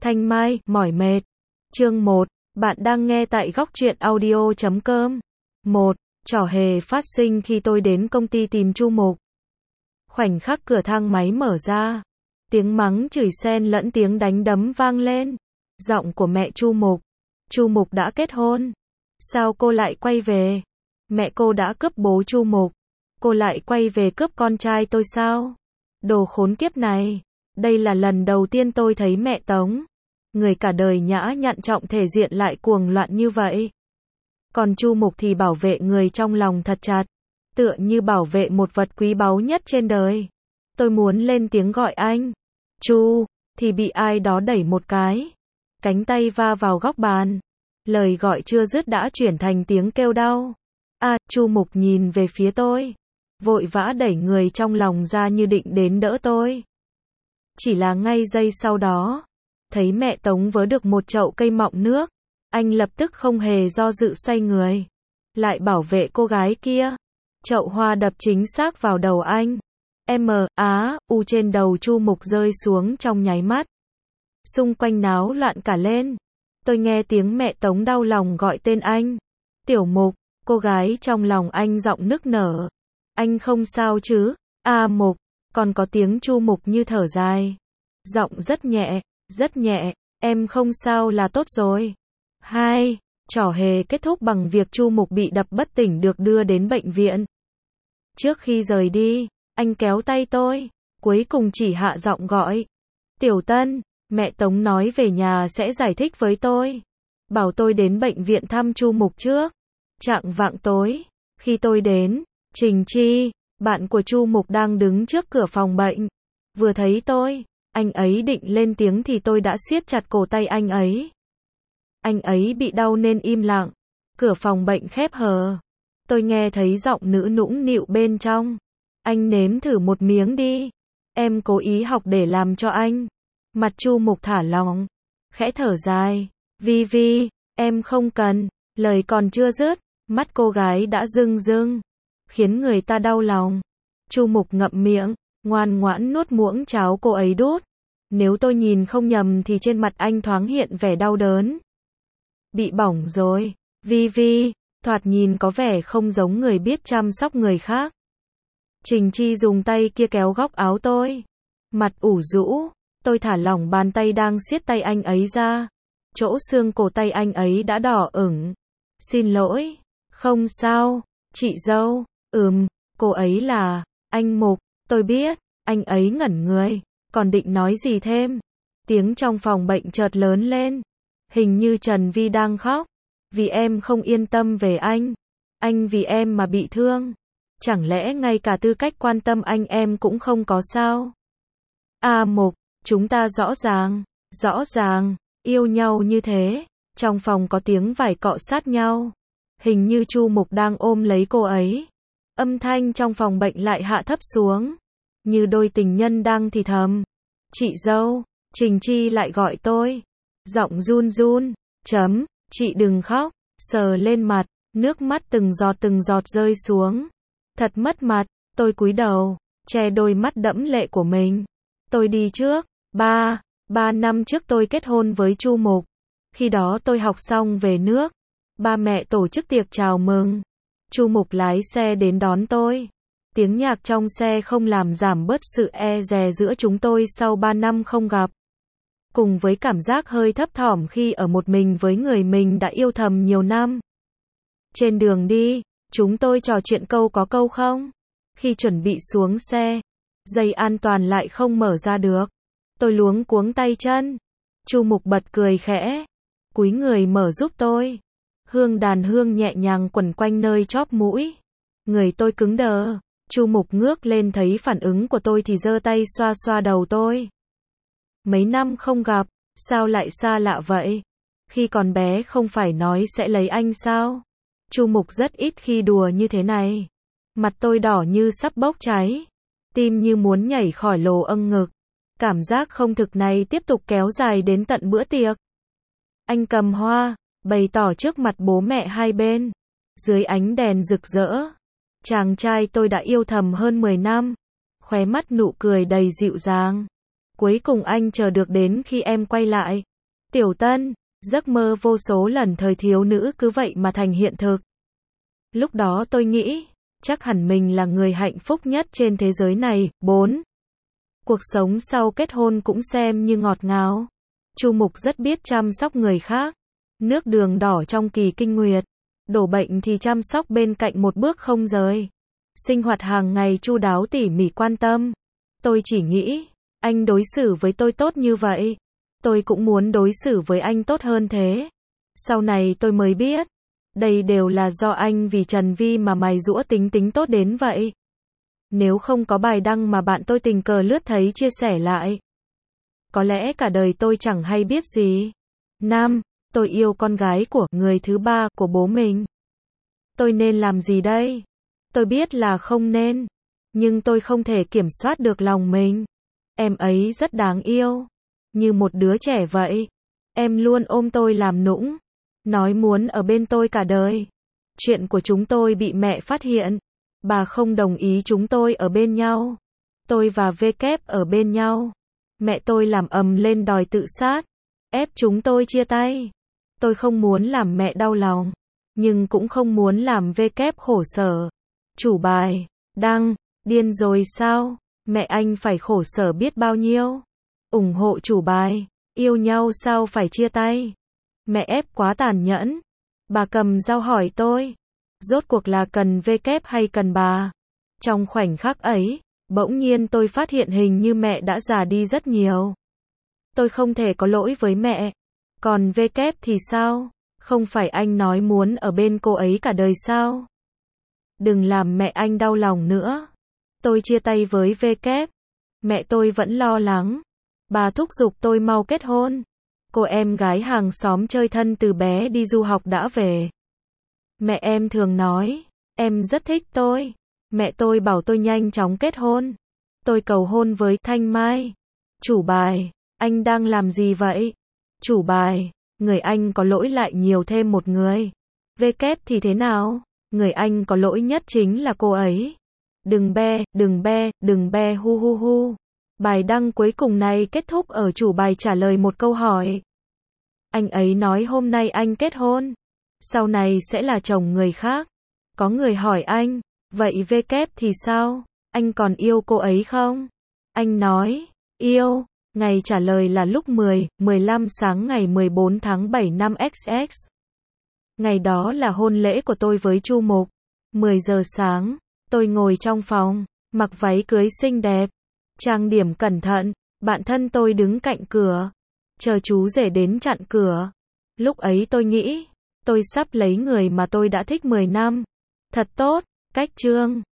Thanh Mai, mỏi mệt. Chương 1, bạn đang nghe tại góc truyện audio.com. 1. Trò hề phát sinh khi tôi đến công ty tìm Chu Mục. Khoảnh khắc cửa thang máy mở ra, tiếng mắng chửi xen lẫn tiếng đánh đấm vang lên. Giọng của mẹ Chu Mục. Chu Mục đã kết hôn. Sao cô lại quay về? Mẹ cô đã cướp bố Chu Mục. Cô lại quay về cướp con trai tôi sao? Đồ khốn kiếp này. Đây là lần đầu tiên tôi thấy mẹ Tống. Người cả đời nhã nhặn trọng thể diện lại cuồng loạn như vậy. Còn Chu Mục thì bảo vệ người trong lòng thật chặt. Tựa như bảo vệ một vật quý báu nhất trên đời. Tôi muốn lên tiếng gọi anh. Chu, thì bị ai đó đẩy một cái. Cánh tay va vào góc bàn. Lời gọi chưa dứt đã chuyển thành tiếng kêu đau. Chu Mục nhìn về phía tôi. Vội vã đẩy người trong lòng ra như định đến đỡ tôi. Chỉ là ngay giây sau đó, thấy mẹ Tống vớ được một chậu cây mọng nước, anh lập tức không hề do dự xoay người, lại bảo vệ cô gái kia. Chậu hoa đập chính xác vào đầu anh. U trên đầu Chu Mục rơi xuống trong nháy mắt. Xung quanh náo loạn cả lên. Tôi nghe tiếng mẹ Tống đau lòng gọi tên anh. Tiểu Mục, cô gái trong lòng anh giọng nức nở. Anh không sao chứ? Mục. Còn có tiếng Chu Mục như thở dài. Giọng rất nhẹ, em không sao là tốt rồi. 2. Trò hề kết thúc bằng việc Chu Mục bị đập bất tỉnh được đưa đến bệnh viện. Trước khi rời đi, anh kéo tay tôi, cuối cùng chỉ hạ giọng gọi. Tiểu Tân, mẹ Tống nói về nhà sẽ giải thích với tôi. Bảo tôi đến bệnh viện thăm Chu Mục trước. Chạng vạng tối, khi tôi đến, Trình Chi, bạn của Chu Mục đang đứng trước cửa phòng bệnh. Vừa thấy tôi, anh ấy định lên tiếng thì tôi đã siết chặt cổ tay anh ấy. Anh ấy bị đau nên im lặng. Cửa phòng bệnh khép hờ. Tôi nghe thấy giọng nữ nũng nịu bên trong. Anh nếm thử một miếng đi. Em cố ý học để làm cho anh. Mặt Chu Mục thả lỏng, khẽ thở dài. Vi, em không cần. Lời còn chưa dứt, mắt cô gái đã rưng rưng, khiến người ta đau lòng. Chu Mục ngậm miệng, ngoan ngoãn nuốt muỗng cháo cô ấy đút. Nếu tôi nhìn không nhầm thì trên mặt anh thoáng hiện vẻ đau đớn. Bị bỏng rồi. Vi, thoạt nhìn có vẻ không giống người biết chăm sóc người khác. Trình Chi dùng tay kia kéo góc áo tôi. Mặt ủ rũ, tôi thả lỏng bàn tay đang siết tay anh ấy ra. Chỗ xương cổ tay anh ấy đã đỏ ửng. Xin lỗi. Không sao, chị dâu. Cô ấy là anh Mục. Tôi biết. Anh ấy ngẩn người, còn định nói gì thêm. Tiếng trong phòng bệnh chợt lớn lên. Hình như Trần Vi đang khóc. Vì em không yên tâm về anh. Anh vì em mà bị thương. Chẳng lẽ ngay cả tư cách quan tâm anh em cũng không có sao? Mục, chúng ta rõ ràng, yêu nhau như thế. Trong phòng có tiếng vải cọ sát nhau. Hình như Chu Mục đang ôm lấy cô ấy. Âm thanh trong phòng bệnh lại hạ thấp xuống. Như đôi tình nhân đang thì thầm. Chị dâu, Trình Chi lại gọi tôi. Giọng run, chị đừng khóc. Sờ lên mặt, nước mắt từng giọt rơi xuống. Thật mất mặt, tôi cúi đầu, che đôi mắt đẫm lệ của mình. Tôi đi trước. 3 năm trước tôi kết hôn với Chu Mục. Khi đó tôi học xong về nước. Ba mẹ tổ chức tiệc chào mừng. Chu Mục lái xe đến đón tôi. Tiếng nhạc trong xe không làm giảm bớt sự e dè giữa chúng tôi sau 3 năm không gặp. Cùng với cảm giác hơi thấp thỏm khi ở một mình với người mình đã yêu thầm nhiều năm. Trên đường đi, chúng tôi trò chuyện câu có câu không. Khi chuẩn bị xuống xe, dây an toàn lại không mở ra được. Tôi luống cuống tay chân. Chu Mục bật cười khẽ, cúi người mở giúp tôi. Hương đàn hương nhẹ nhàng quẩn quanh nơi chóp mũi. Người tôi cứng đờ. Chu Mục ngước lên thấy phản ứng của tôi thì giơ tay xoa xoa đầu tôi. Mấy năm không gặp, sao lại xa lạ vậy? Khi còn bé không phải nói sẽ lấy anh sao? Chu Mục rất ít khi đùa như thế này. Mặt tôi đỏ như sắp bốc cháy. Tim như muốn nhảy khỏi lồ âng ngực. Cảm giác không thực này tiếp tục kéo dài đến tận bữa tiệc. Anh cầm hoa, bày tỏ trước mặt bố mẹ hai bên. Dưới ánh đèn rực rỡ, chàng trai tôi đã yêu thầm hơn 10 năm. Khóe mắt nụ cười đầy dịu dàng. Cuối cùng anh chờ được đến khi em quay lại. Tiểu Tân, giấc mơ vô số lần thời thiếu nữ cứ vậy mà thành hiện thực. Lúc đó tôi nghĩ, chắc hẳn mình là người hạnh phúc nhất trên thế giới này. 4. Cuộc sống sau kết hôn cũng xem như ngọt ngào. Chu Mục rất biết chăm sóc người khác. Nước đường đỏ trong kỳ kinh nguyệt, đổ bệnh thì chăm sóc bên cạnh một bước không rời. Sinh hoạt hàng ngày chu đáo tỉ mỉ quan tâm. Tôi chỉ nghĩ, anh đối xử với tôi tốt như vậy, tôi cũng muốn đối xử với anh tốt hơn thế. Sau này tôi mới biết, đây đều là do anh vì Trần Vi mà mày giũa tính tính tốt đến vậy. Nếu không có bài đăng mà bạn tôi tình cờ lướt thấy chia sẻ lại, có lẽ cả đời tôi chẳng hay biết gì. 5. Tôi yêu con gái của người thứ ba của bố mình. Tôi nên làm gì đây? Tôi biết là không nên, nhưng tôi không thể kiểm soát được lòng mình. Em ấy rất đáng yêu, như một đứa trẻ vậy. Em luôn ôm tôi làm nũng, nói muốn ở bên tôi cả đời. Chuyện của chúng tôi bị mẹ phát hiện, bà không đồng ý chúng tôi ở bên nhau. Tôi và VK ở bên nhau. Mẹ tôi làm ầm lên đòi tự sát, ép chúng tôi chia tay. Tôi không muốn làm mẹ đau lòng, nhưng cũng không muốn làm VK khổ sở. Chủ bài, đăng, điên rồi sao? Mẹ anh phải khổ sở biết bao nhiêu. Ủng hộ chủ bài, yêu nhau sao phải chia tay? Mẹ ép quá tàn nhẫn. Bà cầm dao hỏi tôi, rốt cuộc là cần VK hay cần bà? Trong khoảnh khắc ấy, bỗng nhiên tôi phát hiện hình như mẹ đã già đi rất nhiều. Tôi không thể có lỗi với mẹ. Còn VK thì sao? Không phải anh nói muốn ở bên cô ấy cả đời sao? Đừng làm mẹ anh đau lòng nữa. Tôi chia tay với VK. Mẹ tôi vẫn lo lắng. Bà thúc giục tôi mau kết hôn. Cô em gái hàng xóm chơi thân từ bé đi du học đã về. Mẹ em thường nói, em rất thích tôi. Mẹ tôi bảo tôi nhanh chóng kết hôn. Tôi cầu hôn với Thanh Mai. Chủ bài, anh đang làm gì vậy? Chủ bài, người anh có lỗi lại nhiều thêm một người. VK thì thế nào? Người anh có lỗi nhất chính là cô ấy. Đừng be hu hu hu. Bài đăng cuối cùng này kết thúc ở chủ bài trả lời một câu hỏi. Anh ấy nói hôm nay anh kết hôn, sau này sẽ là chồng người khác. Có người hỏi anh, vậy VK thì sao? Anh còn yêu cô ấy không? Anh nói, yêu. Ngày trả lời là lúc 10:15 sáng ngày 14 tháng 7 năm XX. Ngày đó là hôn lễ của tôi với Chu Mục. 10 giờ sáng, tôi ngồi trong phòng, mặc váy cưới xinh đẹp, trang điểm cẩn thận, bạn thân tôi đứng cạnh cửa, chờ chú rể đến chặn cửa. Lúc ấy tôi nghĩ, tôi sắp lấy người mà tôi đã thích 10 năm. Thật tốt, cách chương.